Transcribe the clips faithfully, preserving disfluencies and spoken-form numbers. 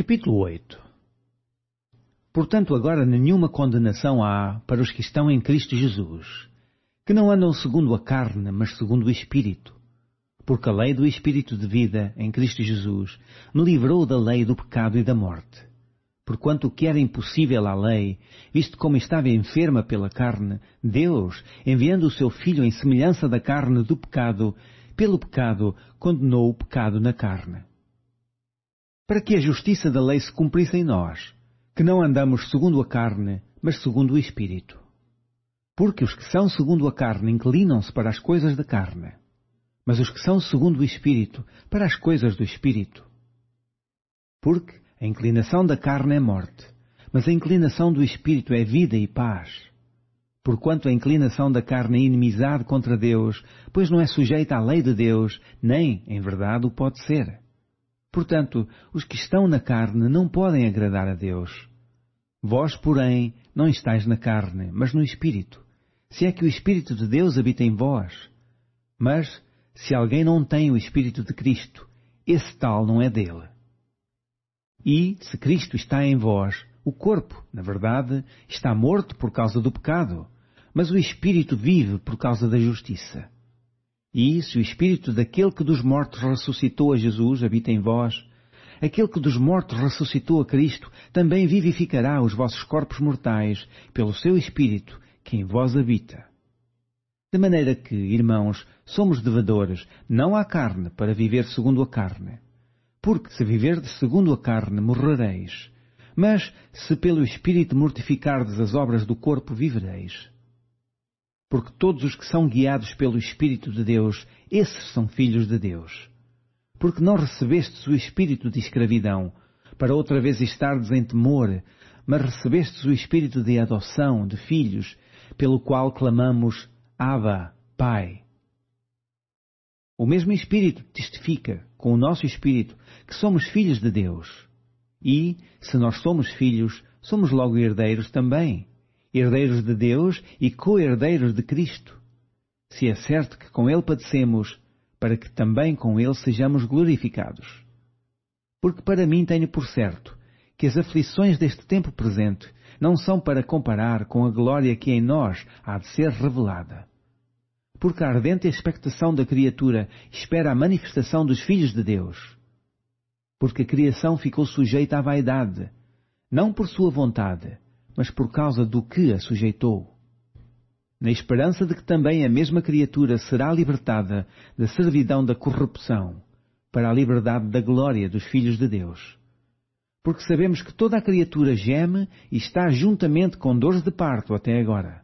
Capítulo oito. Portanto, agora nenhuma condenação há para os que estão em Cristo Jesus, que não andam segundo a carne, mas segundo o Espírito. Porque a lei do Espírito de vida, em Cristo Jesus, me livrou da lei do pecado e da morte. Porquanto o que era impossível à lei, visto como estava enferma pela carne, Deus, enviando o seu Filho em semelhança da carne do pecado, pelo pecado condenou o pecado na carne. Para que a justiça da lei se cumprisse em nós, que não andamos segundo a carne, mas segundo o Espírito. Porque os que são segundo a carne inclinam-se para as coisas da carne, mas os que são segundo o Espírito, para as coisas do Espírito. Porque a inclinação da carne é morte, mas a inclinação do Espírito é vida e paz. Porquanto a inclinação da carne é inimizade contra Deus, pois não é sujeita à lei de Deus, nem, em verdade, o pode ser. Portanto, os que estão na carne não podem agradar a Deus. Vós, porém, não estáis na carne, mas no Espírito, se é que o Espírito de Deus habita em vós. Mas, se alguém não tem o Espírito de Cristo, esse tal não é dele. E, se Cristo está em vós, o corpo, na verdade, está morto por causa do pecado, mas o Espírito vive por causa da justiça. E, se o Espírito daquele que dos mortos ressuscitou a Jesus habita em vós, aquele que dos mortos ressuscitou a Cristo também vivificará os vossos corpos mortais pelo seu Espírito que em vós habita. De maneira que, irmãos, somos devedores, não à carne, para viver segundo a carne. Porque se viverdes segundo a carne, morrereis. Mas, se pelo Espírito mortificardes as obras do corpo, vivereis. Porque todos os que são guiados pelo Espírito de Deus, esses são filhos de Deus. Porque não recebestes o espírito de escravidão, para outra vez estardes em temor, mas recebestes o espírito de adoção, de filhos, pelo qual clamamos, Abba, Pai. O mesmo Espírito testifica, com o nosso Espírito, que somos filhos de Deus. E, se nós somos filhos, somos logo herdeiros também. Herdeiros de Deus e co-herdeiros de Cristo, se é certo que com Ele padecemos, para que também com Ele sejamos glorificados. Porque para mim tenho por certo que as aflições deste tempo presente não são para comparar com a glória que em nós há de ser revelada. Porque a ardente expectação da criatura espera a manifestação dos filhos de Deus. Porque a criação ficou sujeita à vaidade, não por sua vontade, mas por causa do que a sujeitou, na esperança de que também a mesma criatura será libertada da servidão da corrupção, para a liberdade da glória dos filhos de Deus. Porque sabemos que toda a criatura geme e está juntamente com dores de parto até agora.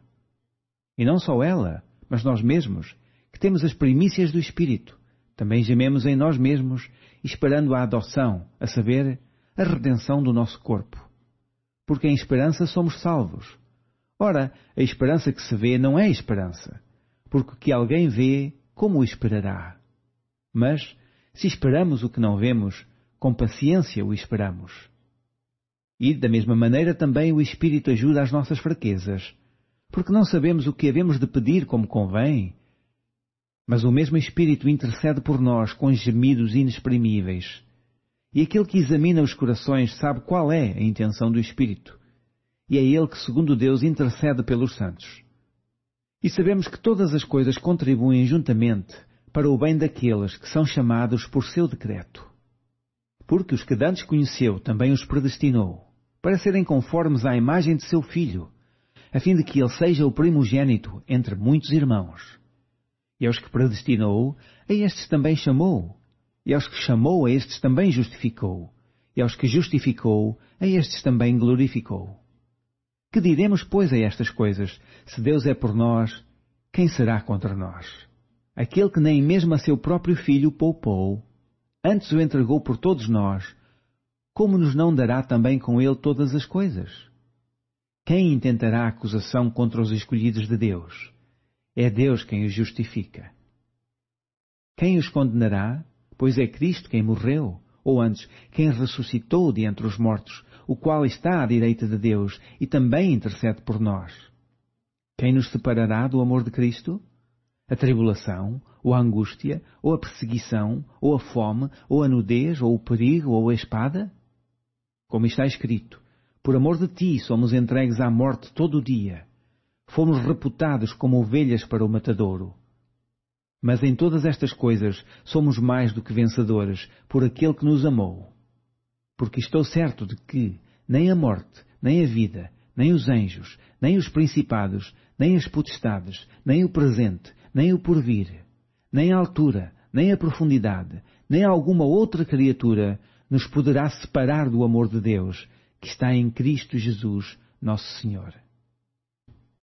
E não só ela, mas nós mesmos, que temos as primícias do Espírito, também gememos em nós mesmos, esperando a adoção, a saber, a redenção do nosso corpo. Porque em esperança somos salvos. Ora, a esperança que se vê não é esperança, porque o que alguém vê, como o esperará? Mas, se esperamos o que não vemos, com paciência o esperamos. E, da mesma maneira, também o Espírito ajuda às nossas fraquezas, porque não sabemos o que havemos de pedir como convém, mas o mesmo Espírito intercede por nós com gemidos inexprimíveis. E aquele que examina os corações sabe qual é a intenção do Espírito. E é Ele que, segundo Deus, intercede pelos santos. E sabemos que todas as coisas contribuem juntamente para o bem daqueles que são chamados por seu decreto. Porque os que dantes conheceu também os predestinou, para serem conformes à imagem de seu Filho, a fim de que ele seja o primogênito entre muitos irmãos. E aos que predestinou, a estes também chamou. E aos que chamou, a estes também justificou. E aos que justificou, a estes também glorificou. Que diremos, pois, a estas coisas? Se Deus é por nós, quem será contra nós? Aquele que nem mesmo a seu próprio Filho poupou, antes o entregou por todos nós, como nos não dará também com ele todas as coisas? Quem intentará acusação contra os escolhidos de Deus? É Deus quem os justifica. Quem os condenará? Pois é Cristo quem morreu, ou antes, quem ressuscitou de entre os mortos, o qual está à direita de Deus e também intercede por nós. Quem nos separará do amor de Cristo? A tribulação, ou a angústia, ou a perseguição, ou a fome, ou a nudez, ou o perigo, ou a espada? como está escrito: por amor de ti somos entregues à morte todo o dia. Fomos reputados como ovelhas para o matadouro. Mas em todas estas coisas somos mais do que vencedores por aquele que nos amou. Porque estou certo de que nem a morte, nem a vida, nem os anjos, nem os principados, nem as potestades, nem o presente, nem o porvir, nem a altura, nem a profundidade, nem alguma outra criatura nos poderá separar do amor de Deus, que está em Cristo Jesus, nosso Senhor.